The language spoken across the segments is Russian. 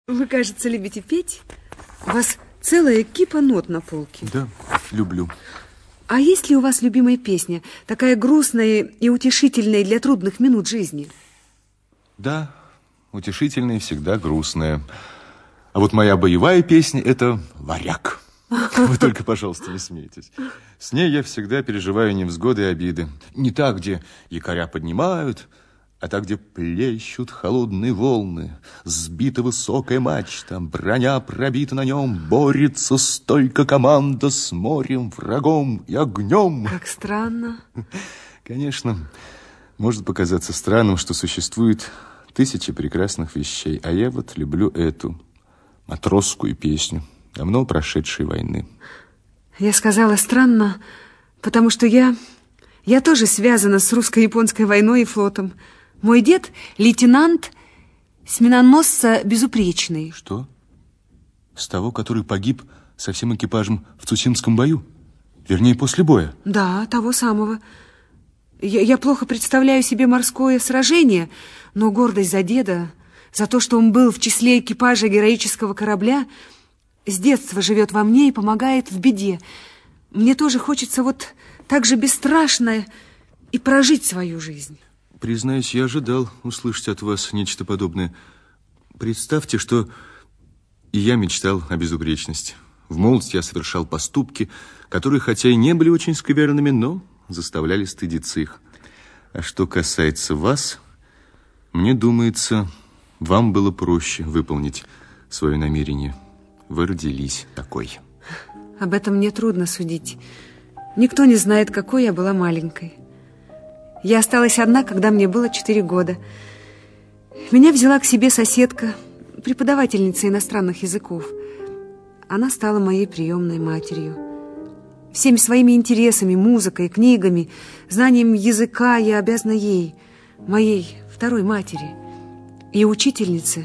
Вы, кажется, любите петь. У вас целая кипа нот на полке. Да, люблю. А есть ли у вас любимая песня, такая грустная и утешительная для трудных минут жизни? Да, утешительная и всегда грустная. А вот моя боевая песня – это «Варяг». Вы только, пожалуйста, не смейтесь. С ней я всегда переживаю невзгоды и обиды. Не та, где якоря поднимают, а та, где плещут холодные волны. Сбита высокая мачта, броня пробита на нем, борется стойко команда с морем, врагом и огнем. Как странно. Конечно, может показаться странным, что существует тысячи прекрасных вещей, а я вот люблю эту матросскую песню давно прошедшей войны. Я сказала странно, потому что я тоже связана с русско-японской войной и флотом. Мой дед — лейтенант с миноносца «Безупречный». Что? С того, который погиб со всем экипажем в Цусимском бою? Вернее, после боя? Да, того самого. Я плохо представляю себе морское сражение, но гордость за деда, за то, что он был в числе экипажа героического корабля, с детства живет во мне и помогает в беде. Мне тоже хочется вот так же бесстрашно и прожить свою жизнь. Признаюсь, я ожидал услышать от вас нечто подобное. Представьте, что и я мечтал о безупречности. В молодости я совершал поступки, которые, хотя и не были очень скверными, но заставляли стыдиться их. А что касается вас, мне думается, вам было проще выполнить свое намерение. Вы родились такой. Об этом мне трудно судить. Никто не знает, какой я была маленькой. Я осталась одна, когда мне было 4 года. Меня взяла к себе соседка, преподавательница иностранных языков. Она стала моей приемной матерью. Всеми своими интересами, музыкой, книгами, знанием языка я обязана ей, моей второй матери и учительнице,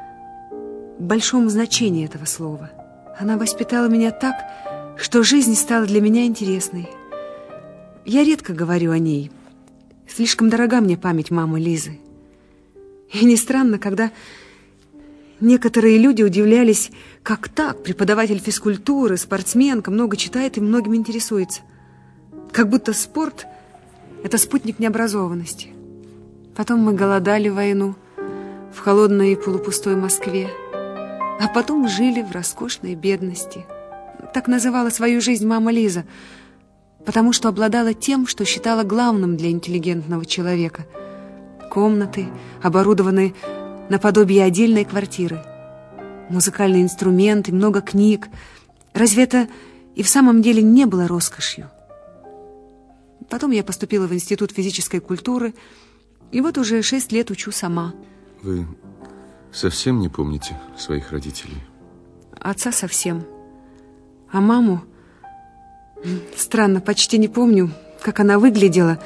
в большом значении этого слова. Она воспитала меня так, что жизнь стала для меня интересной. Я редко говорю о ней. Слишком дорога мне память мамы Лизы. И не странно, когда некоторые люди удивлялись, как так преподаватель физкультуры, спортсменка, много читает и многим интересуется. Как будто спорт – это спутник необразованности. Потом мы голодали в войну в холодной и полупустой Москве. А потом жили в роскошной бедности. Так называла свою жизнь мама Лиза, потому что обладала тем, что считала главным для интеллигентного человека. Комнаты, оборудованные наподобие отдельной квартиры. Музыкальные инструменты, много книг. Разве это и в самом деле не было роскошью? Потом я поступила в Институт физической культуры, и вот уже 6 лет учу сама. Вы совсем не помните своих родителей? Отца совсем. А маму, странно, почти не помню, как она выглядела,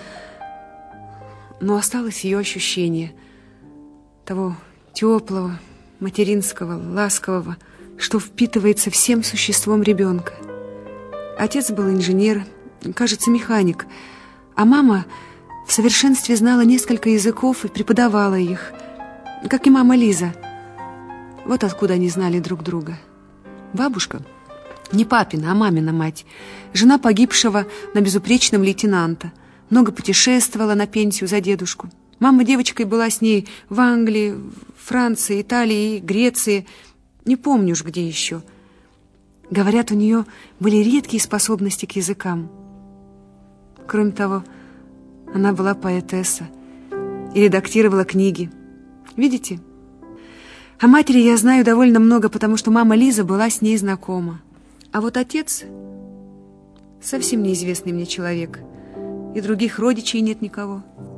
но осталось ее ощущение того теплого, материнского, ласкового, что впитывается всем существом ребенка. Отец был инженер, кажется, механик, а мама в совершенстве знала несколько языков и преподавала их, как и мама Лиза. Вот откуда они знали друг друга. Бабушка, не папина, а мамина мать, жена погибшего на Безупречном лейтенанта, много путешествовала на пенсию за дедушку. Мама девочкой была с ней в Англии, Франции, Италии, Греции, не помню уж где еще. Говорят, у нее были редкие способности к языкам. Кроме того, она была поэтесса и редактировала книги. Видите? О матери я знаю довольно много, потому что мама Лиза была с ней знакома. А вот отец совсем неизвестный мне человек, и других родичей нет никого.